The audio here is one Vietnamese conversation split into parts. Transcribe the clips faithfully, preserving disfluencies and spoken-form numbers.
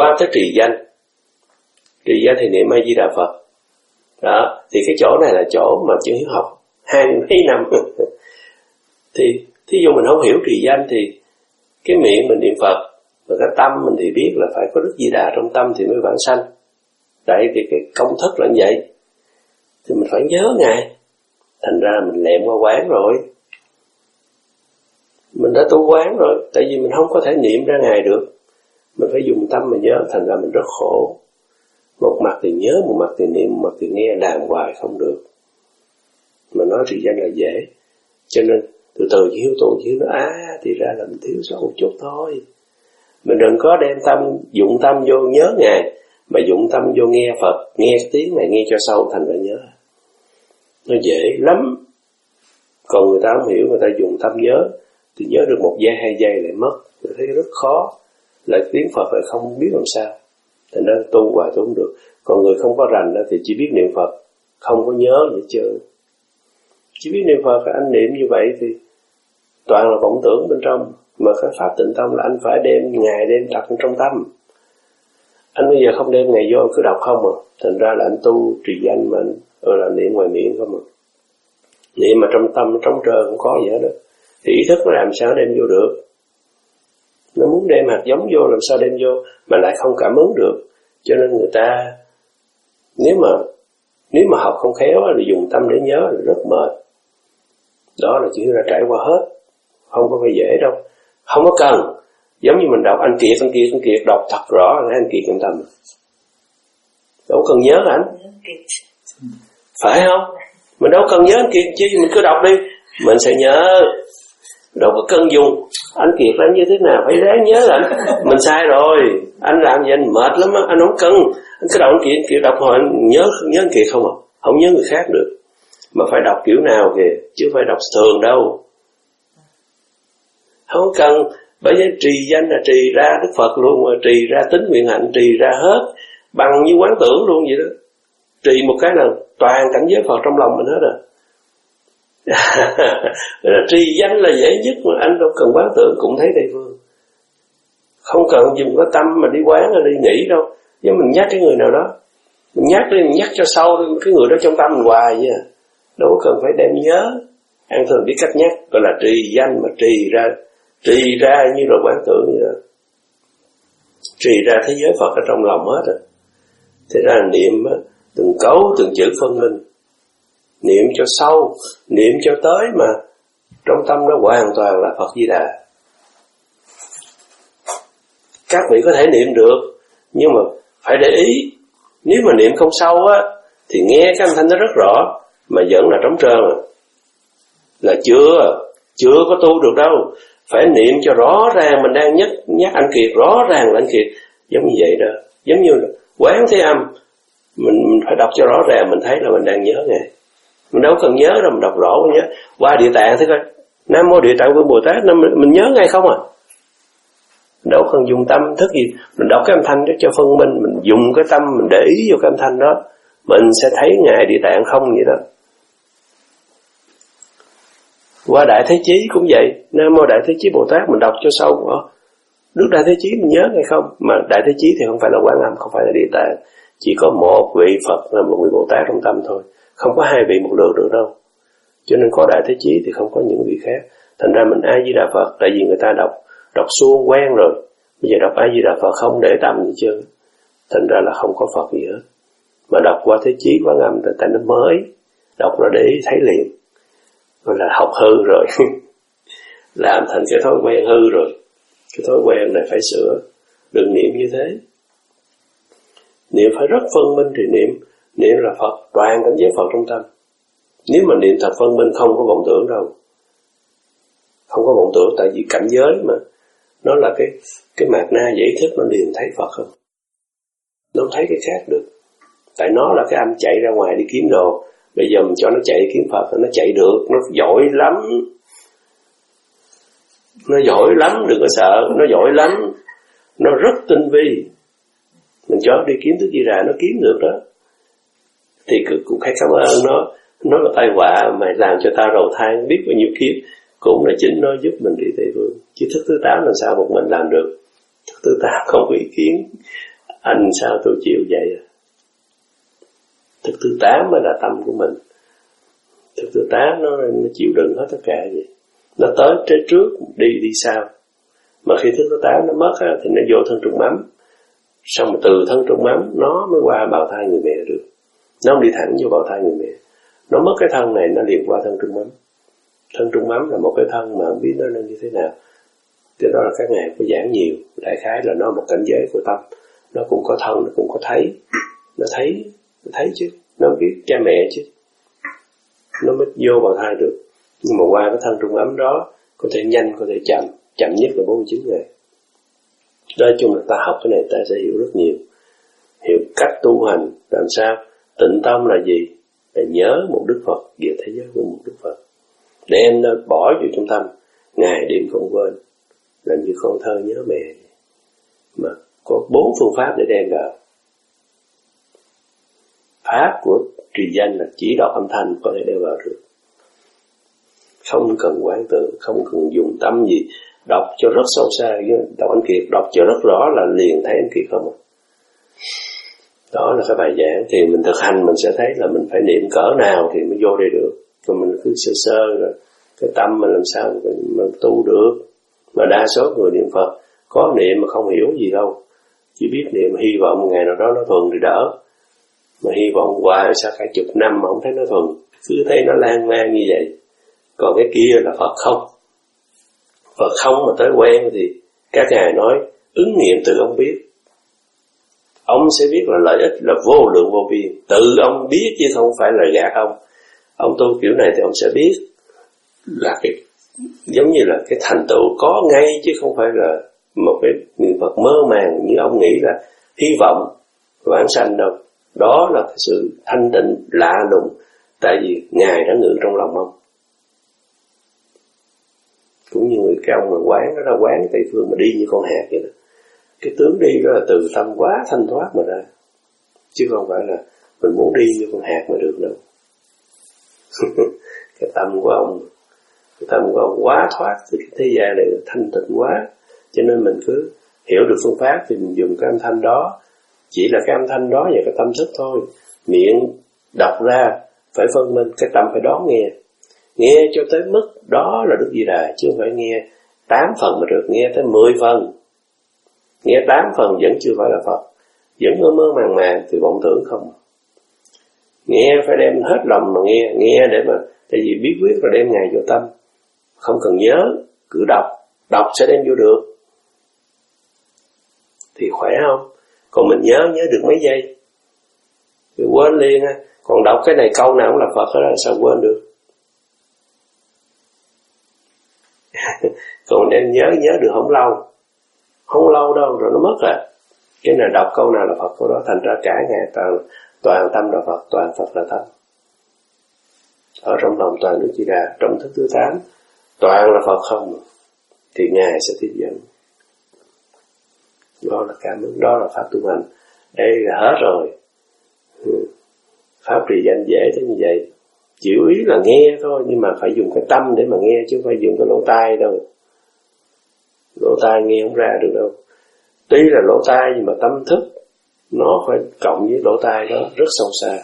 qua tới trì danh. Trì danh thì niệm A Di Đà Phật. Đó, thì cái chỗ này là chỗ mà Chân Hiếu học hai mấy năm. Thì thí dụ mình không hiểu trì danh thì cái miệng mình niệm Phật, mà cái tâm mình thì biết là phải có Đức Di Đà trong tâm thì mới vãng sanh. Tại vì cái công thức là như vậy. Thì mình phải nhớ Ngài. Thành ra mình lẹm qua quán rồi. Mình đã tu quán rồi. Tại vì mình không có thể niệm ra Ngài được. Mình phải dùng tâm mà nhớ. Thành ra mình rất khổ. Một mặt thì nhớ, một mặt thì niệm, một mặt thì nghe, đàm hoài không được. Mà nói trì danh là dễ. Cho nên từ từ chỉ hiếu tu, chỉ hiếu nói á thì ra là mình thiếu sót một chút thôi. Mình đừng có đem tâm, dụng tâm vô nhớ Ngài, mà dụng tâm vô nghe Phật, nghe cái tiếng này nghe cho sâu thành ra nhớ. Nó dễ lắm. Còn người ta không hiểu, người ta dùng tâm nhớ thì nhớ được một giây hai giây lại mất. Tôi thấy rất khó. Lại tiếng Phật lại không biết làm sao. Thành ra tu hoài tu không được. Còn người không có rành thì chỉ biết niệm Phật, không có nhớ gì hết trơn. Chỉ biết niệm Phật, anh niệm như vậy thì toàn là vọng tưởng bên trong. Mà cái pháp tịnh tâm là anh phải đem Ngài đem đặt trong tâm. Anh bây giờ không đem Ngài vô, cứ đọc không à. Thành ra là anh tu trì danh mà anh ừ, là niệm ngoài miệng không à. Niệm mà trong tâm trống trơn không có gì hết đó. Thì ý thức nó làm sao đem vô được. Nó muốn đem hạt giống vô làm sao đem vô, mà lại không cảm ứng được. Cho nên người ta nếu mà nếu mà học không khéo là dùng tâm để nhớ là rất mệt. Đó là chỉ là trải qua hết. Không có phải dễ đâu. Không có cần. Giống như mình đọc anh Kiệt, anh Kiệt, anh Kiệt đọc thật rõ là anh Kiệt trong tâm. Đâu cần nhớ hả anh? Phải không? Mình đâu cần nhớ anh Kiệt chứ, mình cứ đọc đi. Mình sẽ nhớ. Đâu có cần dùng anh Kiệt làm như thế nào, phải ráng nhớ là anh. Mình sai rồi. Anh làm gì anh mệt lắm á, anh không cần. Anh cứ đọc anh Kiệt, Kiệt đọc hồi anh nhớ, nhớ anh Kiệt không à? Không nhớ người khác được. Mà phải đọc kiểu nào kìa, chứ phải đọc thường đâu. Không cần. Bởi vì trì danh là trì ra Đức Phật luôn, mà trì ra tính nguyện hạnh, trì ra hết bằng như quán tưởng luôn vậy đó. Trì một cái là toàn cảnh giới Phật trong lòng mình hết rồi. Trì danh là dễ nhất, mà anh đâu cần quán tưởng cũng thấy Tây Phương. Không cần dùng cái tâm mà đi quán hay đi nghĩ đâu. Nếu mình nhắc cái người nào đó, mình nhắc đi, mình nhắc cho sâu cái người đó trong tâm mình hoài vậy à. Đâu cần phải đem nhớ. An thường biết cách nhắc, gọi là trì danh mà trì ra. Trì ra như là quán tưởng vậy đó. Trì ra thế giới Phật ở trong lòng hết rồi. Thế ra niệm á, từng cấu từng chữ phân minh. Niệm cho sâu, niệm cho tới mà trong tâm nó hoàn toàn là Phật Di Đà. Các vị có thể niệm được, nhưng mà phải để ý. Nếu mà niệm không sâu á, thì nghe cái âm thanh nó rất rõ, mà vẫn là trống trơn à. Là chưa, chưa có tu được đâu. Phải niệm cho rõ ràng, mình đang nhắc, nhắc anh Kiệt, rõ ràng là anh Kiệt. Giống như vậy đó. Giống như là quán thế âm. Mình, mình phải đọc cho rõ ràng, mình thấy là mình đang nhớ Ngài. Mình đâu cần nhớ đâu, mình đọc rõ mình nhớ. Qua Địa Tạng thế coi. Nam Mô Địa Tạng Vương Bồ Tát, mình, mình nhớ Ngài không à. Mình đâu cần dùng tâm thức gì. Mình đọc cái âm thanh đó cho phân minh. Mình dùng cái tâm, mình để ý vô cái âm thanh đó. Mình sẽ thấy Ngài Địa Tạng không vậy đó. Qua Đại Thế Chí cũng vậy. Nam Mô Đại Thế Chí Bồ Tát mình đọc cho sâu. Đức Đại Thế Chí mình nhớ hay không? Mà Đại Thế Chí thì không phải là Quán Âm, không phải là Địa Tạng. Chỉ có một vị Phật là một vị Bồ Tát trong tâm thôi. Không có hai vị một lượt được đâu. Cho nên có Đại Thế Chí thì không có những vị khác. Thành ra mình A Di Đà Phật. Tại vì người ta đọc đọc suông quen rồi. Bây giờ đọc A Di Đà Phật không để tâm gì chứ. Thành ra là không có Phật gì hết. Mà đọc qua Thế Chí Quán Âm thì tại nó mới. Đọc nó để thấy liền. Gọi là học hư rồi. Làm thành cái thói quen hư rồi. Cái thói quen này phải sửa. Đừng niệm như thế. Niệm phải rất phân minh thì niệm. Niệm là Phật, toàn cảnh giới Phật trong tâm. Nếu mà niệm thật phân minh không có vọng tưởng đâu. Không có vọng tưởng, tại vì cảnh giới mà. Nó là cái cái mạt na giải thức, nó liền thấy Phật không. Nó không thấy cái khác được. Tại nó là cái anh chạy ra ngoài đi kiếm đồ. Bây giờ mình cho nó chạy kiếm Phật, nó chạy được, nó giỏi lắm. Nó giỏi lắm, đừng có sợ, nó giỏi lắm. Nó rất tinh vi. Mình cho nó đi kiếm thứ gì ra, nó kiếm được đó. Thì cũng phải cảm ơn nó. Nó là tai họa, mày làm cho ta đầu thai biết bao nhiêu kiếp. Cũng là chính nó giúp mình đi Tây Phương. Chứ thức thứ tám làm sao một mình làm được. Thức thứ tám không có ý kiến. Anh sao tôi chịu vậy? Thức thứ tám mới là tâm của mình. Thức thứ tám nó, nó chịu đựng hết tất cả vậy. Nó tới tới trước, đi đi sau. Mà khi thức thứ tám nó mất á, thì nó vô thân trùng mắm. Xong rồi từ thân trùng mắm nó mới qua bào thai người mẹ được. Nó không đi thẳng vô bào thai người mẹ. Nó mất cái thân này nó liền qua thân trùng mắm. Thân trùng mắm là một cái thân mà không biết nó nên như thế nào. Thì đó là các ngài có giảng nhiều. Đại khái là nó một cảnh giới của tâm. Nó cũng có thân, nó cũng có thấy. Nó thấy, nó thấy chứ. Nó biết cha mẹ chứ. Nó mới vô bào thai được. Nhưng mà qua cái thân trùng ấm đó, có thể nhanh, có thể chậm. Chậm nhất là bốn mươi chín ngày. Nói chung là ta học cái này ta sẽ hiểu rất nhiều. Hiểu cách tu hành làm sao. Tịnh tâm là gì? Là nhớ một Đức Phật về thế giới của một Đức Phật. Đem nó bỏ vô trong tâm. Ngày đêm không quên. Làm như con thơ nhớ mẹ. Mà có bốn phương pháp để đem vào. Pháp của trì danh là chỉ đọc âm thanh có thể đem vào được. Không cần quán tưởng, không cần dùng tâm gì. Đọc cho rất sâu xa. Đọc anh Kiệt đọc cho rất rõ là liền thấy anh Kiệt không. Đó là cái bài giảng. Thì mình thực hành mình sẽ thấy là mình phải niệm cỡ nào thì mới vô đây được. Còn mình cứ sơ sơ rồi cái tâm mình làm sao mình, mình tu được. Mà đa số người niệm Phật có niệm mà không hiểu gì đâu. Chỉ biết niệm hy vọng ngày nào đó nó thuần thì đỡ. Mà hy vọng hoài sao cả chục năm mà không thấy nó thuần. Cứ thấy nó lan man như vậy. Còn cái kia là Phật không. Phật không mà tới quen thì các ngài nói ứng nghiệm tự ông biết. Ông sẽ biết là lợi ích là vô lượng vô biên. Tự ông biết chứ không phải là gạt ông. Ông tu kiểu này thì ông sẽ biết là cái giống như là cái thành tựu có ngay chứ không phải là một cái niệm Phật mơ màng như ông nghĩ là hy vọng vãng sanh đâu. Đó là cái sự thanh tịnh lạ lùng. Tại vì Ngài đã ngự trong lòng ông. Cũng như người cái ông mà quán đó ra quán Tây Phương mà đi như con hạt vậy đó. Cái tướng đi đó là từ tâm quá thanh thoát mà ra. Chứ không phải là mình muốn đi như con hạt mà được đâu. Cái tâm của ông Cái tâm của ông quá thoát từ cái thế gian này thanh tịnh quá. Cho nên mình cứ hiểu được phương pháp thì mình dùng cái âm thanh đó. Chỉ là cái âm thanh đó và cái tâm thức thôi. Miệng đọc ra phải phân minh, cái tâm phải đón nghe. Nghe cho tới mức đó là Đức Di Đà, chứ không phải nghe tám phần mà được, nghe tới mười phần. Nghe tám phần vẫn chưa phải là Phật. Vẫn mơ mơ màng màng thì vọng tưởng không. Nghe phải đem hết lòng mà nghe, nghe để mà, tại vì bí quyết là đem Ngài vô tâm. Không cần nhớ, cứ đọc, đọc sẽ đem vô được. Thì khỏe không? Còn mình nhớ, nhớ được mấy giây. Thì quên liền á. Còn đọc cái này câu nào cũng là Phật hết đó, sao quên được? Còn đem nhớ, nhớ được không lâu. Không lâu đâu, rồi nó mất rồi. Cái này đọc câu nào là Phật, câu đó thành ra cả ngày toàn, toàn tâm là Phật, toàn Phật là tâm. Ở trong lòng toàn Đức Di Đà, trong thức thứ tám, toàn là Phật không. Thì Ngài sẽ tiếp dẫn. Đó là cảm ứng, đó là pháp tu hành. Đây là hết rồi. Pháp trì danh dễ tới như vậy. Chịu ý là nghe thôi, nhưng mà phải dùng cái tâm để mà nghe, chứ không phải dùng cái lỗ tai đâu. Lỗ tai nghe không ra được đâu. Tuy là lỗ tai nhưng mà tâm thức nó phải cộng với lỗ tai đó rất sâu xa.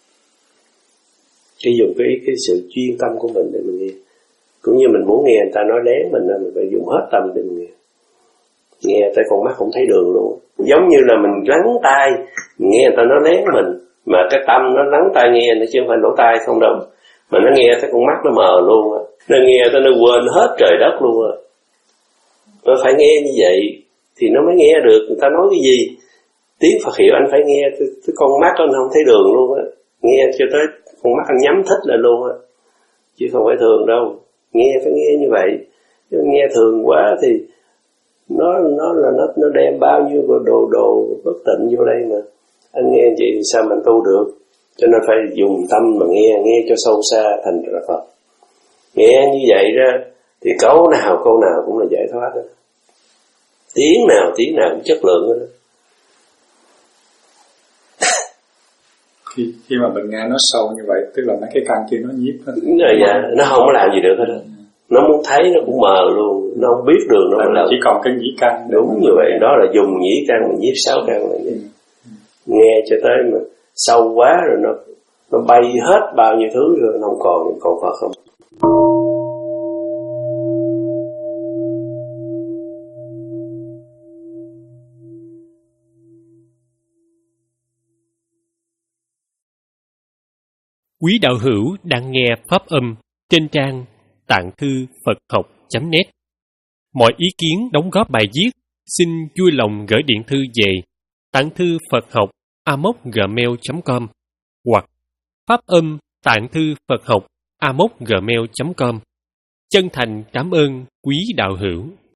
Khi dùng cái, cái sự chuyên tâm của mình để mình nghe. Cũng như mình muốn nghe người ta nói lén mình, mình phải dùng hết tâm để mình nghe. Nghe tới con mắt không thấy đường luôn. Giống như là mình lắng tai, mình nghe người ta nói lén mình, mà cái tâm nó lắng tai nghe, nó chứ không phải lỗ tai không đâu. Mà nó nghe tới con mắt nó mờ luôn á. Nó nghe tới nó quên hết trời đất luôn á. Nó phải nghe như vậy thì nó mới nghe được người ta nói cái gì. Tiếng Phật hiệu anh phải nghe, cái con mắt anh không thấy đường luôn á. Nghe cho tới con mắt anh nhắm thích lại luôn á. Chứ không phải thường đâu. Nghe phải nghe như vậy. Chứ nghe thường quá thì nó nó là nó nó đem bao nhiêu đồ đồ bất tịnh vô đây mà. Anh nghe vậy thì sao mình tu được? Cho nên phải dùng tâm mà nghe, nghe cho sâu xa thành ra Phật. Nghe như vậy ra thì câu nào câu nào cũng là giải thoát đó. Tiếng nào tiếng nào cũng chất lượng đó. Khi, khi mà mình nghe nó sâu như vậy, tức là mấy cái căn kia nó nhiếp hết. Rồi, dạ, nó không có làm gì được hết. Nó muốn thấy nó cũng mờ luôn, nó không biết đường nó là chỉ còn cái nhĩ căn. Đúng như vậy, đó là dùng nhĩ căn mà nhiếp sáu căn là vậy. Ừ. Nghe cho tới mà sâu quá rồi nó nó bay hết bao nhiêu thứ rồi, nó không còn còn Phật không. Quý đạo hữu đang nghe pháp âm trên trang tạng thư Phật học chấm net. Mọi ý kiến đóng góp bài viết xin vui lòng gửi điện thư về tạng thư Phật học a m o gmail chấm com hoặc pháp âm tạng thư Phật học a m o gmail chấm com. Chân thành cảm ơn quý đạo hữu.